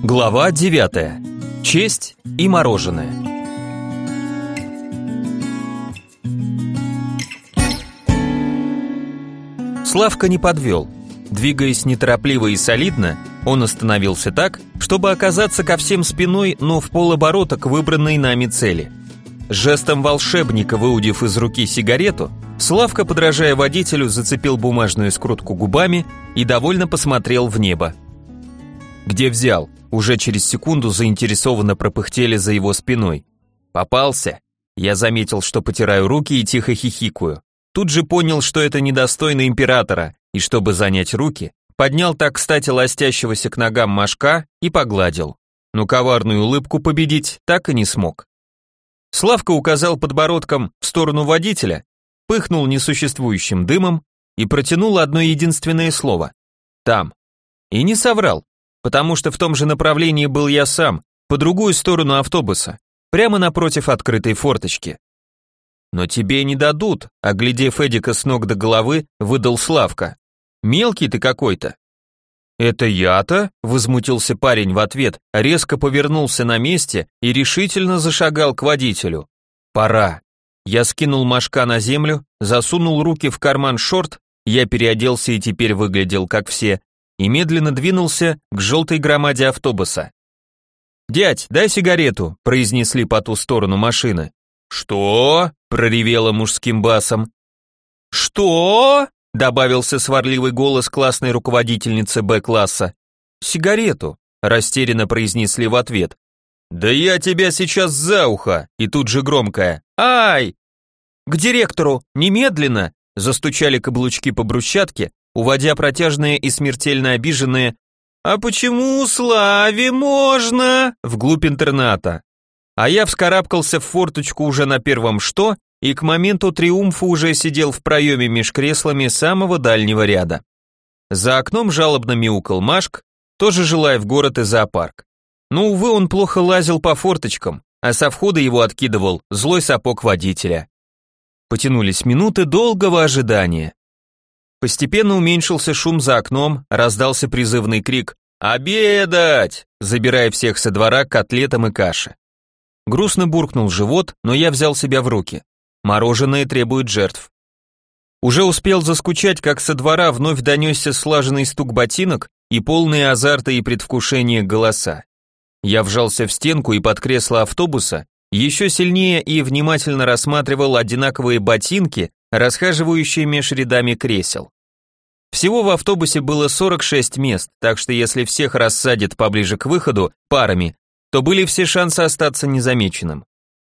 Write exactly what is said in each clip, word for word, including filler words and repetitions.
Глава девятая. Честь и мороженое. Славка не подвел. Двигаясь неторопливо и солидно, он остановился так, чтобы оказаться ко всем спиной, но в полоборота к выбранной нами цели. Жестом волшебника, выудив из руки сигарету, Славка, подражая водителю, зацепил бумажную скрутку губами и довольно посмотрел в небо. «Где взял?» Уже через секунду заинтересованно пропыхтели за его спиной. «Попался?» Я заметил, что потираю руки и тихо хихикаю. Тут же понял, что это недостойно императора, и чтобы занять руки, поднял так кстати ластящегося к ногам мошка и погладил. Но коварную улыбку победить так и не смог. Славка указал подбородком в сторону водителя, пыхнул несуществующим дымом и протянул одно единственное слово. «Там». И не соврал, потому что в том же направлении был я сам, по другую сторону автобуса, прямо напротив открытой форточки. «Но тебе не дадут», оглядев Эдика с ног до головы, выдал Славка. «Мелкий ты какой-то». «Это я-то?» – возмутился парень в ответ, резко повернулся на месте и решительно зашагал к водителю. «Пора». Я скинул мошка на землю, засунул руки в карман шорт, я переоделся и теперь выглядел как все, и медленно двинулся к желтой громаде автобуса. «Дядь, дай сигарету», – произнесли по ту сторону машины. «Что?» – проревело мужским басом. «Что?» – добавился сварливый голос классной руководительницы Б-класса. «Сигарету», – растерянно произнесли в ответ. «Да я тебя сейчас за ухо!» И тут же громкое «Ай!» «К директору! Немедленно!» – застучали каблучки по брусчатке, уводя протяжные и смертельно обиженные «А почему Славе можно?» вглубь интерната. А я вскарабкался в форточку уже на первом «что» и к моменту триумфа уже сидел в проеме меж креслами самого дальнего ряда. За окном жалобно мяукал Машк, тоже желая в город и зоопарк. Но, увы, он плохо лазил по форточкам, а со входа его откидывал злой сапог водителя. Потянулись минуты долгого ожидания. Постепенно уменьшился шум за окном, раздался призывный крик «Обедать!», забирая всех со двора к котлетам и каше. Грустно буркнул живот, но я взял себя в руки. Мороженое требует жертв. Уже успел заскучать, как со двора вновь донесся слаженный стук ботинок и полные азарта и предвкушения голоса. Я вжался в стенку и под кресло автобуса, еще сильнее и внимательно рассматривал одинаковые ботинки, расхаживающие меж рядами кресел. Всего в автобусе было сорок шесть мест, так что если всех рассадят поближе к выходу парами, то были все шансы остаться незамеченным.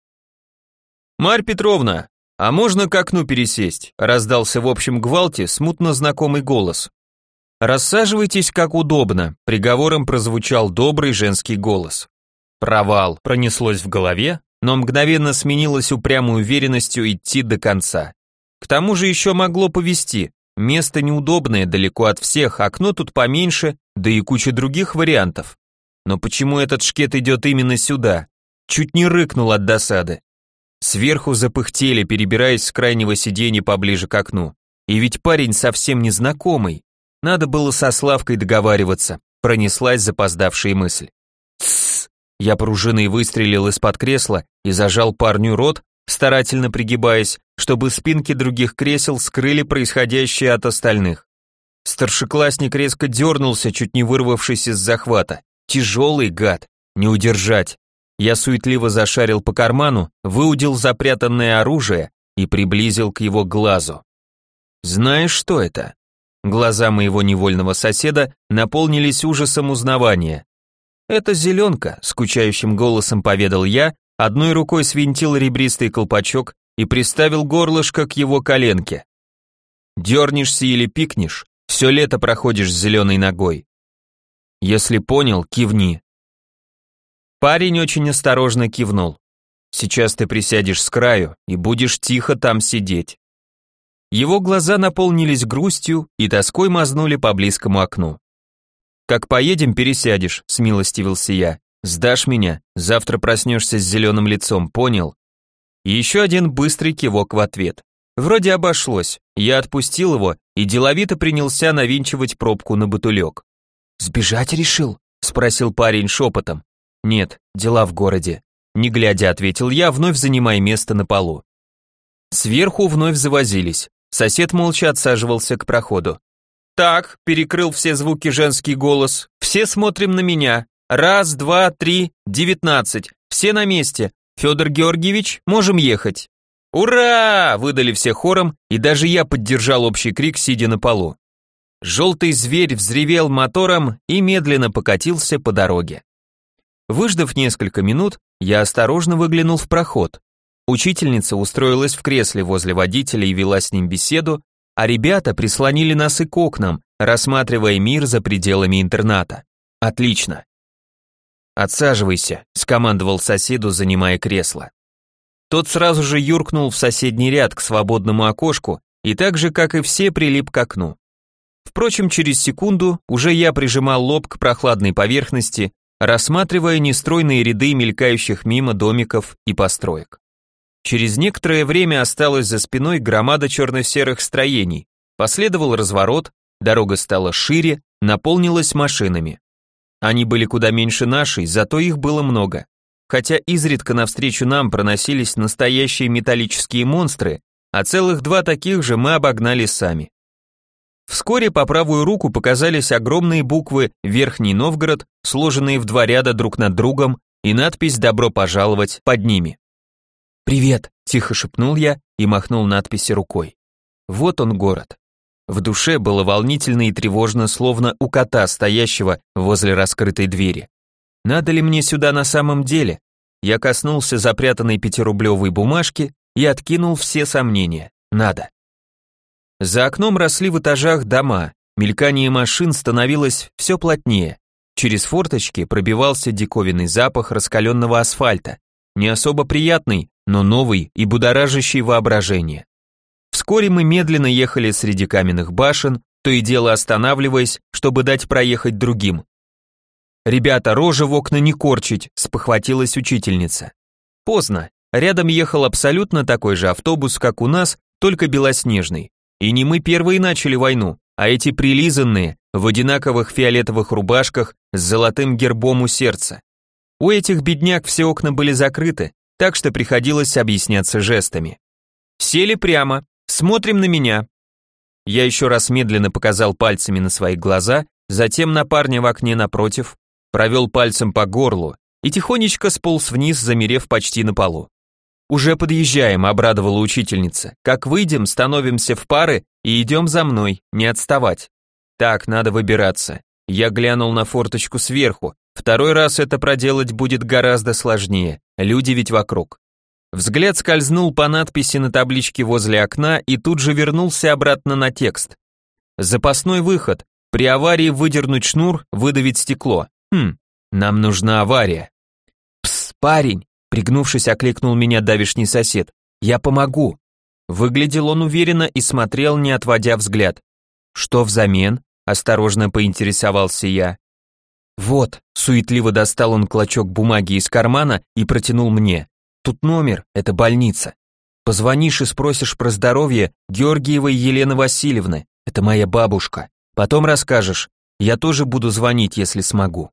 «Марь Петровна, а можно к окну пересесть?» раздался в общем гвалте смутно знакомый голос. «Рассаживайтесь как удобно», приговором прозвучал добрый женский голос. «Провал» пронеслось в голове, но мгновенно сменилось упрямой уверенностью идти до конца. К тому же еще могло повезти, место неудобное, далеко от всех, окно тут поменьше, да и куча других вариантов. Но почему этот шкет идет именно сюда? Чуть не рыкнул от досады. Сверху запыхтели, перебираясь с крайнего сиденья поближе к окну. И ведь парень совсем незнакомый. Надо было со Славкой договариваться, пронеслась запоздавшая мысль. «Тссс!» Я пружиной выстрелил из-под кресла и зажал парню рот, старательно пригибаясь, чтобы спинки других кресел скрыли происходящее от остальных. Старшеклассник резко дернулся, чуть не вырвавшись из захвата. Тяжелый гад, не удержать. Я суетливо зашарил по карману, выудил запрятанное оружие и приблизил к его глазу. Знаешь, что это? Глаза моего невольного соседа наполнились ужасом узнавания. Это зеленка, скучающим голосом поведал я, одной рукой свинтил ребристый колпачок и приставил горлышко к его коленке. Дернешься или пикнешь, все лето проходишь с зеленой ногой. Если понял, кивни. Парень очень осторожно кивнул. Сейчас ты присядешь с краю и будешь тихо там сидеть. Его глаза наполнились грустью и тоской мазнули по близкому окну. «Как поедем, пересядешь», — смилостивился я. «Сдашь меня, завтра проснешься с зеленым лицом, понял?» И еще один быстрый кивок в ответ. Вроде обошлось, я отпустил его и деловито принялся навинчивать пробку на бутылек. «Сбежать решил?» — спросил парень шепотом. Нет, дела в городе. Не глядя, ответил я, вновь занимая место на полу. Сверху вновь завозились. Сосед молча отсаживался к проходу. «Так», — перекрыл все звуки женский голос, «все смотрим на меня. Раз, два, три, девятнадцать. Все на месте. Федор Георгиевич, можем ехать». «Ура!» — выдали все хором, и даже я поддержал общий крик, сидя на полу. Желтый зверь взревел мотором и медленно покатился по дороге. Выждав несколько минут, я осторожно выглянул в проход. Учительница устроилась в кресле возле водителя и вела с ним беседу, а ребята прислонили носы к окнам, рассматривая мир за пределами интерната. Отлично. «Отсаживайся», — скомандовал соседу, занимая кресло. Тот сразу же юркнул в соседний ряд к свободному окошку и так же, как и все, прилип к окну. Впрочем, через секунду уже я прижимал лоб к прохладной поверхности, рассматривая нестройные ряды мелькающих мимо домиков и построек. Через некоторое время осталась за спиной громада черно-серых строений, последовал разворот, дорога стала шире, наполнилась машинами. Они были куда меньше нашей, зато их было много. Хотя изредка навстречу нам проносились настоящие металлические монстры, а целых два таких же мы обогнали сами. Вскоре по правую руку показались огромные буквы «Верхний Новгород», сложенные в два ряда друг над другом, и надпись «Добро пожаловать» под ними. «Привет», — тихо шепнул я и махнул надписи рукой. Вот он город. В душе было волнительно и тревожно, словно у кота, стоящего возле раскрытой двери. Надо ли мне сюда на самом деле? Я коснулся запрятанной пятирублевой бумажки и откинул все сомнения. Надо. За окном росли в этажах дома, мелькание машин становилось все плотнее. Через форточки пробивался диковинный запах раскаленного асфальта, не особо приятный, но новый и будоражащий воображение. Вскоре мы медленно ехали среди каменных башен, то и дело останавливаясь, чтобы дать проехать другим. «Ребята, рожи в окна не корчить», — спохватилась учительница. Поздно. Рядом ехал абсолютно такой же автобус, как у нас, только белоснежный. И не мы первые начали войну, а эти прилизанные, в одинаковых фиолетовых рубашках с золотым гербом у сердца. У этих бедняк все окна были закрыты, так что приходилось объясняться жестами. «Сели прямо, смотрим на меня». Я еще раз медленно показал пальцами на свои глаза, затем на парня в окне напротив, провел пальцем по горлу и тихонечко сполз вниз, замерев почти на полу. «Уже подъезжаем», — обрадовала учительница. «Как выйдем, становимся в пары и идем за мной, не отставать». «Так, надо выбираться». Я глянул на форточку сверху. Второй раз это проделать будет гораздо сложнее, люди ведь вокруг. Взгляд скользнул по надписи на табличке возле окна и тут же вернулся обратно на текст. Запасной выход. При аварии выдернуть шнур, выдавить стекло. Хм, нам нужна авария. «Пс, парень!» Пригнувшись, окликнул меня давишний сосед. «Я помогу». Выглядел он уверенно и смотрел, не отводя взгляд. «Что взамен?» – осторожно поинтересовался я. «Вот», – суетливо достал он клочок бумаги из кармана и протянул мне. «Тут номер, это больница. Позвонишь и спросишь про здоровье Георгиевой Елены Васильевны, это моя бабушка. Потом расскажешь, я тоже буду звонить, если смогу».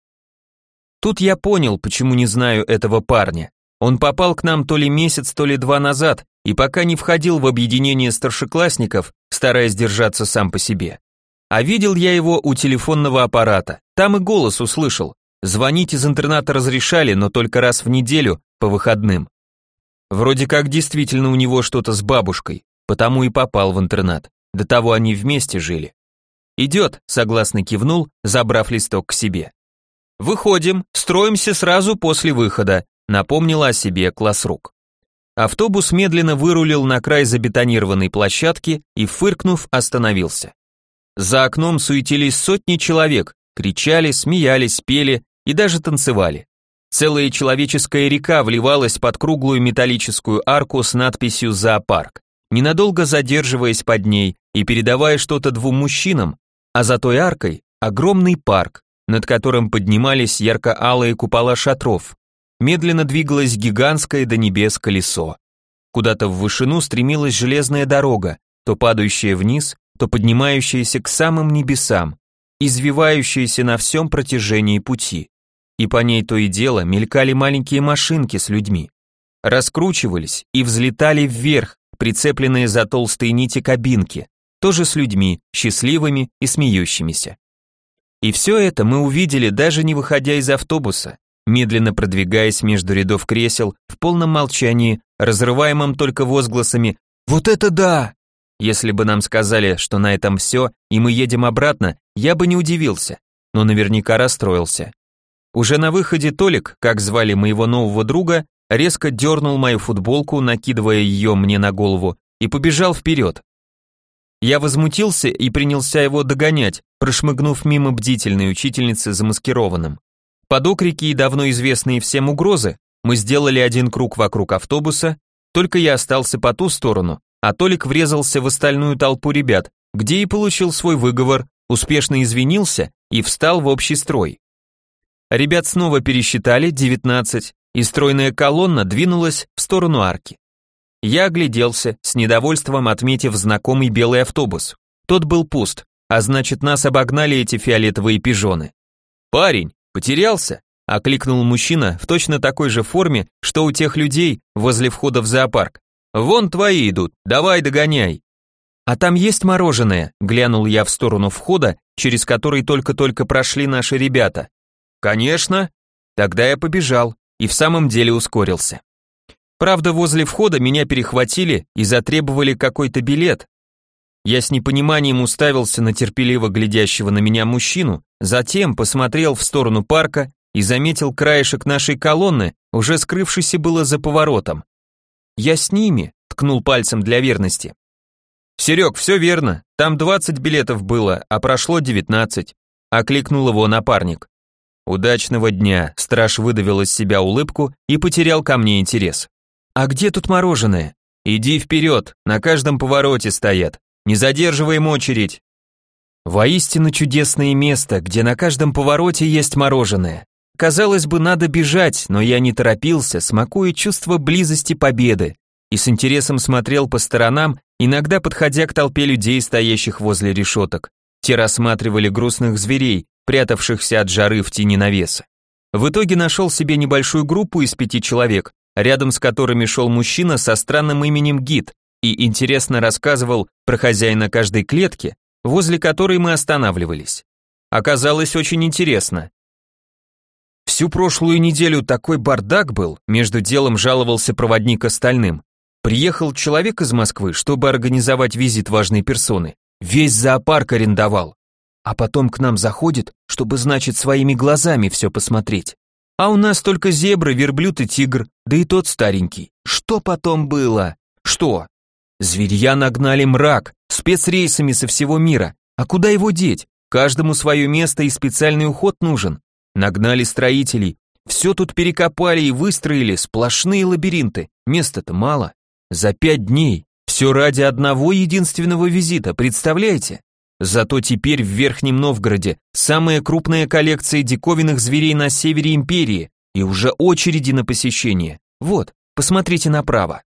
Тут я понял, почему не знаю этого парня. Он попал к нам то ли месяц, то ли два назад, и пока не входил в объединение старшеклассников, стараясь держаться сам по себе. А видел я его у телефонного аппарата, там и голос услышал. Звонить из интерната разрешали, но только раз в неделю, по выходным. Вроде как действительно у него что-то с бабушкой, потому и попал в интернат. До того они вместе жили. «Идет», согласно кивнул, забрав листок к себе. «Выходим, строимся сразу после выхода», напомнила о себе классрук. Автобус медленно вырулил на край забетонированной площадки и, фыркнув, остановился. За окном суетились сотни человек, кричали, смеялись, пели и даже танцевали. Целая человеческая река вливалась под круглую металлическую арку с надписью «Зоопарк», ненадолго задерживаясь под ней и передавая что-то двум мужчинам, а за той аркой огромный парк, над которым поднимались ярко-алые купола шатров. Медленно двигалось гигантское до небес колесо. Куда-то в вышину стремилась железная дорога, то падающая вниз, то поднимающаяся к самым небесам. извивающаяся на всем протяжении пути. И по ней то и дело мелькали маленькие машинки с людьми. Раскручивались и взлетали вверх, прицепленные за толстые нити кабинки, тоже с людьми, счастливыми и смеющимися. И все это мы увидели, даже не выходя из автобуса, медленно продвигаясь между рядов кресел в полном молчании, разрываемом только возгласами «Вот это да!». Если бы нам сказали, что на этом все, и мы едем обратно, я бы не удивился, но наверняка расстроился. Уже на выходе Толик, как звали моего нового друга, резко дернул мою футболку, накидывая ее мне на голову, и побежал вперед. Я возмутился и принялся его догонять, прошмыгнув мимо бдительной учительницы замаскированным. Под окрики и давно известные всем угрозы мы сделали один круг вокруг автобуса, только я остался по ту сторону, а Толик врезался в остальную толпу ребят, где и получил свой выговор, успешно извинился и встал в общий строй. Ребят снова пересчитали девятнадцать, и стройная колонна двинулась в сторону арки. Я огляделся, с недовольством отметив знакомый белый автобус. Тот был пуст, а значит, нас обогнали эти фиолетовые пижоны. «Парень, потерялся?» — окликнул мужчина в точно такой же форме, что у тех людей возле входа в зоопарк. «Вон твои идут, давай догоняй». «А там есть мороженое?» — глянул я в сторону входа, через который только-только прошли наши ребята. «Конечно». Тогда я побежал и в самом деле ускорился. Правда, возле входа меня перехватили и затребовали какой-то билет. Я с непониманием уставился на терпеливо глядящего на меня мужчину, затем посмотрел в сторону парка и заметил краешек нашей колонны, уже скрывшийся было за поворотом. «Я с ними», — ткнул пальцем для верности. «Серег, все верно, там двадцать билетов было, а прошло девятнадцать», — окликнул его напарник. «Удачного дня», — страж выдавил из себя улыбку и потерял ко мне интерес. «А где тут мороженое?» «Иди вперед, на каждом повороте стоят, не задерживаем очередь». Воистину чудесное место, где на каждом повороте есть мороженое. Казалось бы, надо бежать, но я не торопился, смакуя чувство близости победы, и с интересом смотрел по сторонам, иногда подходя к толпе людей, стоящих возле решеток. Те рассматривали грустных зверей, прятавшихся от жары в тени навеса. В итоге нашел себе небольшую группу из пяти человек, рядом с которыми шел мужчина со странным именем Гид и интересно рассказывал про хозяина каждой клетки, возле которой мы останавливались. Оказалось очень интересно. Всю прошлую неделю такой бардак был, между делом жаловался проводник остальным. Приехал человек из Москвы, чтобы организовать визит важной персоны. Весь зоопарк арендовал. А потом к нам заходит, чтобы, значит, своими глазами все посмотреть. А у нас только зебры, верблюд и тигр, да и тот старенький. Что потом было? Что? Зверья нагнали мрак, спецрейсами со всего мира. А куда его деть? Каждому свое место и специальный уход нужен. Нагнали строителей. Все тут перекопали и выстроили, сплошные лабиринты. Места-то мало. За пять дней. Все ради одного единственного визита, представляете? Зато теперь в Верхнем Новгороде самая крупная коллекция диковинных зверей на севере империи и уже очереди на посещение. Вот, посмотрите направо.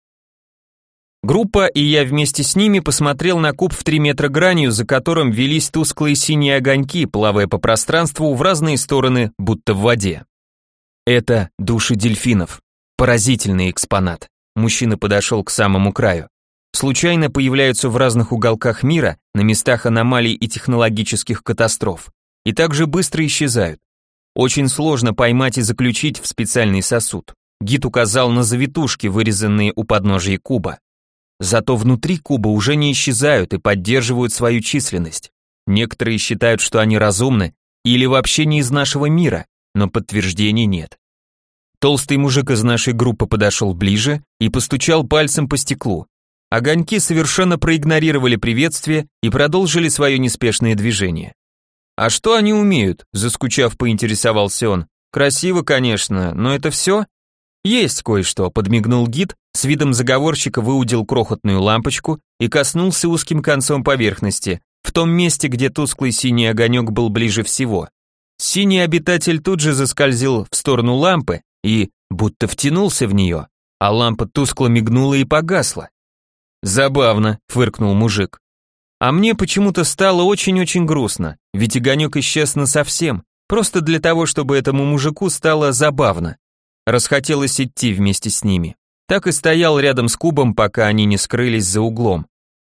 Группа и я вместе с ними посмотрел на куб в три метра гранью, за которым велись тусклые синие огоньки, плавая по пространству в разные стороны, будто в воде. Это души дельфинов. Поразительный экспонат. Мужчина подошел к самому краю. Случайно появляются в разных уголках мира, на местах аномалий и технологических катастроф, и также быстро исчезают. Очень сложно поймать и заключить в специальный сосуд. Гид указал на завитушки, вырезанные у подножия куба. Зато внутри куба уже не исчезают и поддерживают свою численность. Некоторые считают, что они разумны или вообще не из нашего мира, но подтверждений нет. Толстый мужик из нашей группы подошел ближе и постучал пальцем по стеклу. Огоньки совершенно проигнорировали приветствие и продолжили свое неспешное движение. «А что они умеют?» – заскучав, поинтересовался он. «Красиво, конечно, но это все?» «Есть кое-что», – подмигнул гид, с видом заговорщика выудил крохотную лампочку и коснулся узким концом поверхности, в том месте, где тусклый синий огонек был ближе всего. Синий обитатель тут же заскользил в сторону лампы и будто втянулся в нее, а лампа тускло мигнула и погасла. «Забавно», — фыркнул мужик. А мне почему-то стало очень-очень грустно, ведь огонек исчез насовсем, просто для того, чтобы этому мужику стало забавно. Расхотелось идти вместе с ними. Так и стоял рядом с кубом, пока они не скрылись за углом.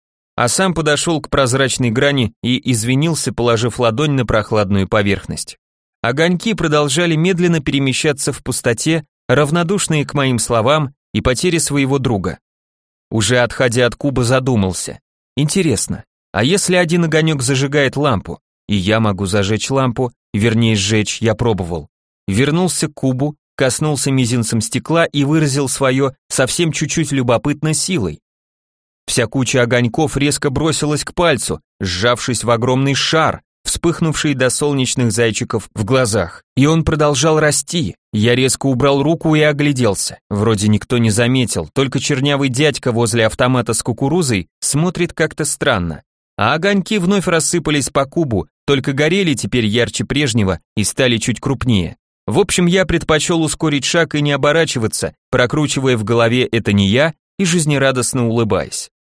А сам подошел к прозрачной грани и извинился, положив ладонь на прохладную поверхность. Огоньки продолжали медленно перемещаться в пустоте, равнодушные к моим словам и потере своего друга. Уже отходя от куба, задумался. Интересно, а если один огонек зажигает лампу, и я могу зажечь лампу, вернее сжечь, я пробовал. Вернулся к кубу, коснулся мизинцем стекла и выразил свое совсем чуть-чуть любопытно силой. Вся куча огоньков резко бросилась к пальцу, сжавшись в огромный шар, вспыхнувший до солнечных зайчиков в глазах. И он продолжал расти. Я резко убрал руку и огляделся. Вроде никто не заметил, только чернявый дядька возле автомата с кукурузой смотрит как-то странно. А огоньки вновь рассыпались по кубу, только горели теперь ярче прежнего и стали чуть крупнее. В общем, я предпочел ускорить шаг и не оборачиваться, прокручивая в голове «это не я» и жизнерадостно улыбаясь.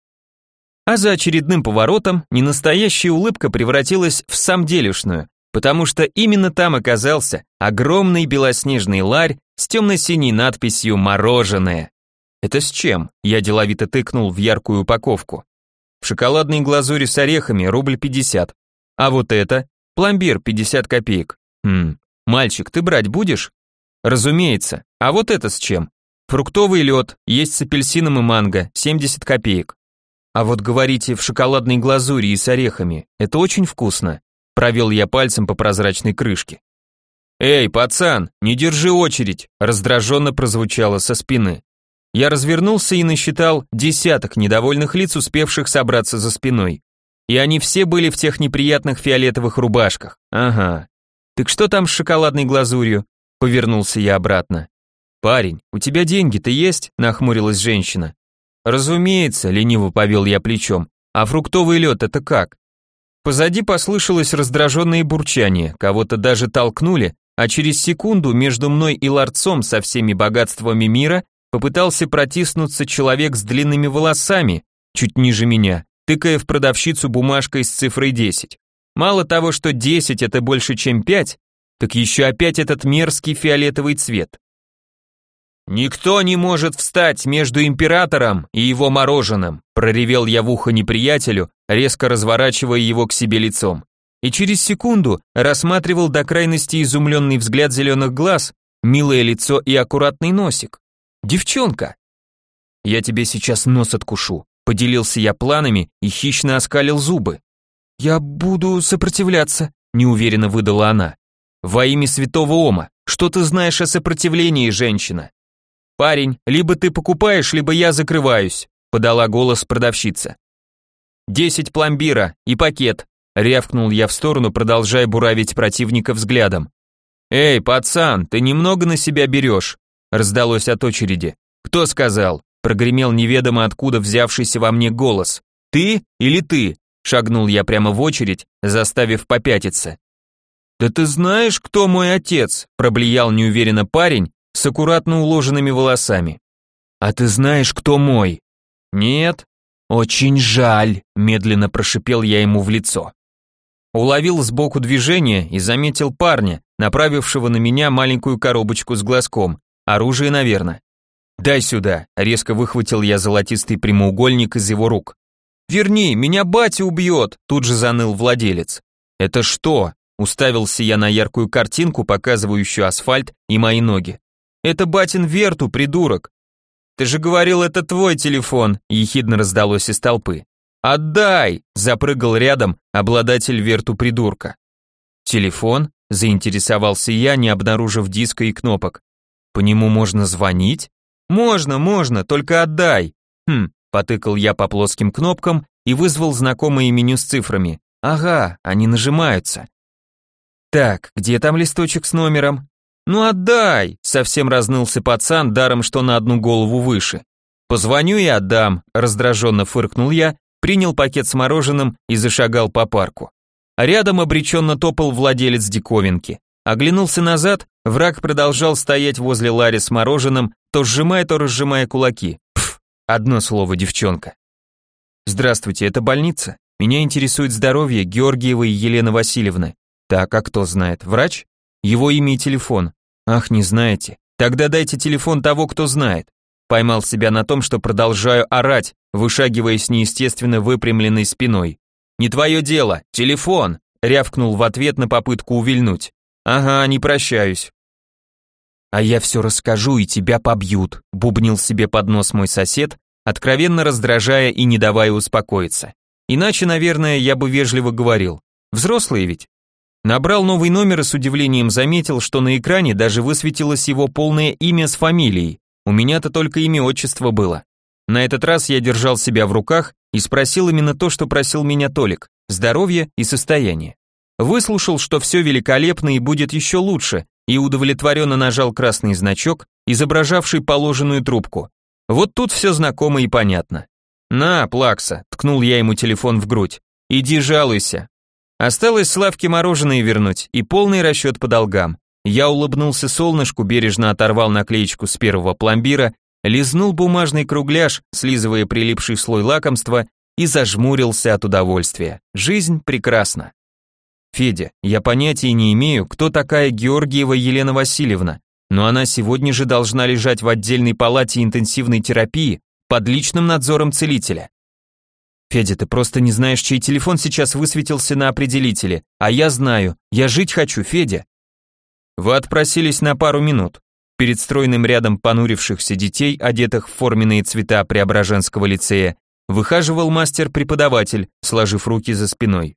А за очередным поворотом ненастоящая улыбка превратилась в самделишную, потому что именно там оказался огромный белоснежный ларь с темно-синей надписью «Мороженое». «Это с чем?» – я деловито тыкнул в яркую упаковку. В шоколадной глазури с орехами рубль пятьдесят. А вот это – пломбир пятьдесят копеек. Хм, мальчик, ты брать будешь? Разумеется. А вот это с чем? Фруктовый лед, есть с апельсином и манго, семьдесят копеек. А вот говорите, в шоколадной глазури и с орехами, это очень вкусно. Провел я пальцем по прозрачной крышке. Эй, пацан, не держи очередь, раздраженно прозвучало со спины. Я развернулся и насчитал десяток недовольных лиц, успевших собраться за спиной. И они все были в тех неприятных фиолетовых рубашках. Ага. Так что там с шоколадной глазурью? Повернулся я обратно. Парень, у тебя деньги-то есть? Нахмурилась женщина. Разумеется, лениво повел я плечом. А фруктовый лед это как? Позади послышалось раздраженное бурчание, кого-то даже толкнули, а через секунду между мной и ларцом со всеми богатствами мира попытался протиснуться человек с длинными волосами, чуть ниже меня, тыкая в продавщицу бумажкой с цифрой десять. Мало того, что десять это больше, чем пять, так еще опять этот мерзкий фиолетовый цвет. «Никто не может встать между императором и его мороженым», проревел я в ухо неприятелю, резко разворачивая его к себе лицом. И через секунду рассматривал до крайности изумленный взгляд зеленых глаз, милое лицо и аккуратный носик. «Девчонка!» «Я тебе сейчас нос откушу», поделился я планами и хищно оскалил зубы. «Я буду сопротивляться», неуверенно выдала она. «Во имя святого Ома, что ты знаешь о сопротивлении, женщина?» «Парень, либо ты покупаешь, либо я закрываюсь», подала голос продавщица. «Десять пломбира и пакет», рявкнул я в сторону, продолжая буравить противника взглядом. «Эй, пацан, ты немного на себя берешь», раздалось от очереди. «Кто сказал?» прогремел неведомо откуда взявшийся во мне голос. «Ты или ты?» шагнул я прямо в очередь, заставив попятиться. «Да ты знаешь, кто мой отец?» проблеял неуверенно парень с аккуратно уложенными волосами. «А ты знаешь, кто мой?» «Нет». «Очень жаль», медленно прошипел я ему в лицо. Уловил сбоку движение и заметил парня, направившего на меня маленькую коробочку с глазком. Оружие, наверное. «Дай сюда», резко выхватил я золотистый прямоугольник из его рук. «Верни, меня батя убьет», тут же заныл владелец. «Это что?» Уставился я на яркую картинку, показывающую асфальт и мои ноги. «Это батин Верту, придурок!» «Ты же говорил, это твой телефон!» ехидно раздалось из толпы. «Отдай!» запрыгал рядом обладатель Верту придурка. «Телефон?» заинтересовался я, не обнаружив диска и кнопок. «По нему можно звонить?» «Можно, можно, только отдай!» «Хм», потыкал я по плоским кнопкам и вызвал знакомое меню с цифрами. «Ага, они нажимаются». «Так, где там листочек с номером?» «Ну отдай!» — совсем разнылся пацан, даром что на одну голову выше. «Позвоню и отдам», — раздраженно фыркнул я, принял пакет с мороженым и зашагал по парку. А рядом обреченно топал владелец диковинки. Оглянулся назад, враг продолжал стоять возле ларя с мороженым, то сжимая, то разжимая кулаки. Пф, одно слово, девчонка. «Здравствуйте, это больница?» Меня интересует здоровье Георгиевой Елены Васильевны. Так, а кто знает? Врач? Его имя и телефон. Ах, не знаете. Тогда дайте телефон того, кто знает. Поймал себя на том, что продолжаю орать, вышагивая с неестественно выпрямленной спиной. Не твое дело, телефон, рявкнул в ответ на попытку увильнуть. Ага, не прощаюсь. А я все расскажу, и тебя побьют, бубнил себе под нос мой сосед, откровенно раздражая и не давая успокоиться. Иначе, наверное, я бы вежливо говорил. Взрослые ведь. Набрал новый номер и с удивлением заметил, что на экране даже высветилось его полное имя с фамилией. У меня-то только имя отчество было. На этот раз я держал себя в руках и спросил именно то, что просил меня Толик: здоровье и состояние. Выслушал, что все великолепно и будет еще лучше, и удовлетворенно нажал красный значок, изображавший положенную трубку. Вот тут все знакомо и понятно. «На, Плакса», — ткнул я ему телефон в грудь, — «иди жалуйся». Осталось Славке мороженое вернуть и полный расчет по долгам. Я улыбнулся солнышку, бережно оторвал наклеечку с первого пломбира, лизнул бумажный кругляш, слизывая прилипший слой лакомства, и зажмурился от удовольствия. Жизнь прекрасна. Федя, я понятия не имею, кто такая Георгиева Елена Васильевна, но она сегодня же должна лежать в отдельной палате интенсивной терапии под личным надзором целителя. Федя, ты просто не знаешь, чей телефон сейчас высветился на определителе, а я знаю, я жить хочу, Федя. Вы отпросились на пару минут. Перед стройным рядом понурившихся детей, одетых в форменные цвета Преображенского лицея, выхаживал мастер-преподаватель, сложив руки за спиной.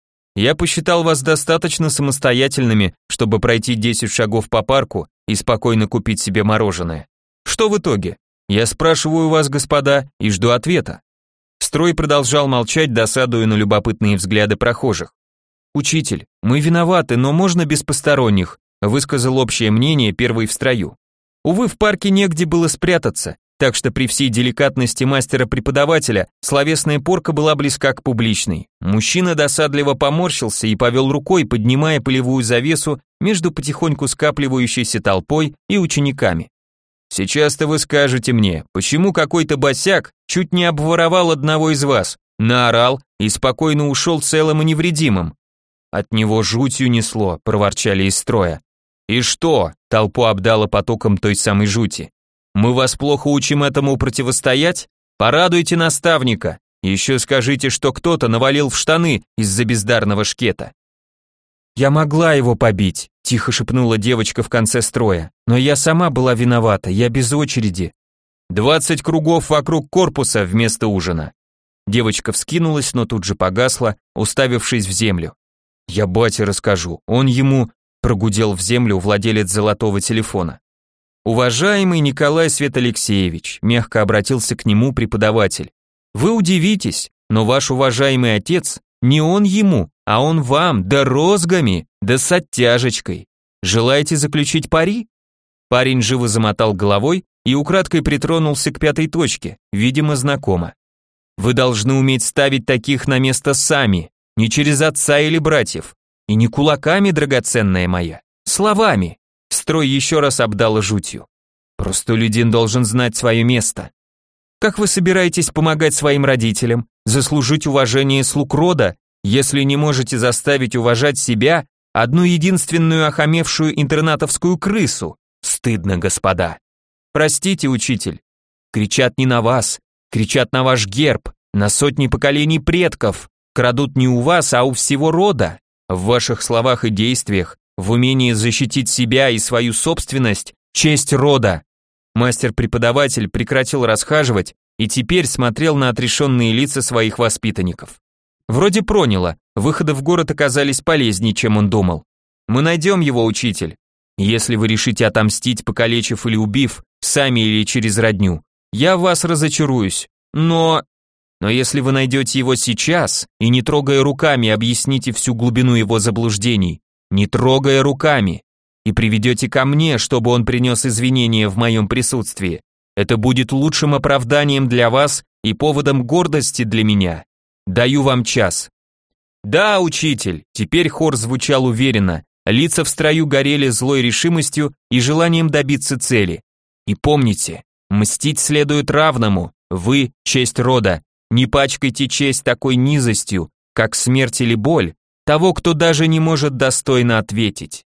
Я посчитал вас достаточно самостоятельными, чтобы пройти десять шагов по парку и спокойно купить себе мороженое. Что в итоге? Я спрашиваю вас, господа, и жду ответа. Строй продолжал молчать, досадуя на любопытные взгляды прохожих. «Учитель, мы виноваты, но можно без посторонних», высказал общее мнение первый в строю. Увы, в парке негде было спрятаться, так что при всей деликатности мастера-преподавателя словесная порка была близка к публичной. Мужчина досадливо поморщился и повел рукой, поднимая пылевую завесу между потихоньку скапливающейся толпой и учениками. Сейчас-то вы скажете мне, почему какой-то босяк чуть не обворовал одного из вас, наорал и спокойно ушел целым и невредимым. От него жутью несло, проворчали из строя. И что? Толпу обдало потоком той самой жути. Мы вас плохо учим этому противостоять? Порадуйте наставника. Еще скажите, что кто-то навалил в штаны из-за бездарного шкета. «Я могла его побить», — тихо шепнула девочка в конце строя, «но я сама была виновата, я без очереди». «Двадцать кругов вокруг корпуса вместо ужина». Девочка вскинулась, но тут же погасла, уставившись в землю. «Я бате расскажу, он ему...» — прогудел в землю владелец золотого телефона. «Уважаемый Николай Свет-Алексеевич», — мягко обратился к нему преподаватель, «вы удивитесь, но ваш уважаемый отец, не он ему, а он вам, да розгами, да с оттяжечкой. Желаете заключить пари?» Парень живо замотал головой и украдкой притронулся к пятой точке, видимо, знакомо. «Вы должны уметь ставить таких на место сами, не через отца или братьев, и не кулаками, драгоценная моя, словами». Строй еще раз обдало жутью. Простолюдин должен знать свое место. Как вы собираетесь помогать своим родителям, заслужить уважение слуг рода, если не можете заставить уважать себя, одну единственную охамевшую интернатовскую крысу? Стыдно, господа. Простите, учитель. Кричат не на вас, кричат на ваш герб, на сотни поколений предков. Крадут не у вас, а у всего рода. В ваших словах и действиях, в умении защитить себя и свою собственность, честь рода. Мастер-преподаватель прекратил расхаживать и теперь смотрел на отрешенные лица своих воспитанников. Вроде проняло, выходы в город оказались полезнее, чем он думал. Мы найдем его, учитель. Если вы решите отомстить, покалечив или убив, сами или через родню, я в вас разочаруюсь. Но... Но если вы найдете его сейчас и, не трогая руками, объясните всю глубину его заблуждений, не трогая руками, и приведете ко мне, чтобы он принес извинения в моем присутствии, это будет лучшим оправданием для вас и поводом гордости для меня. Даю вам час». «Да, учитель», теперь хор звучал уверенно, лица в строю горели злой решимостью и желанием добиться цели. «И помните, мстить следует равному, вы – честь рода, не пачкайте честь такой низостью, как смерть или боль того, кто даже не может достойно ответить.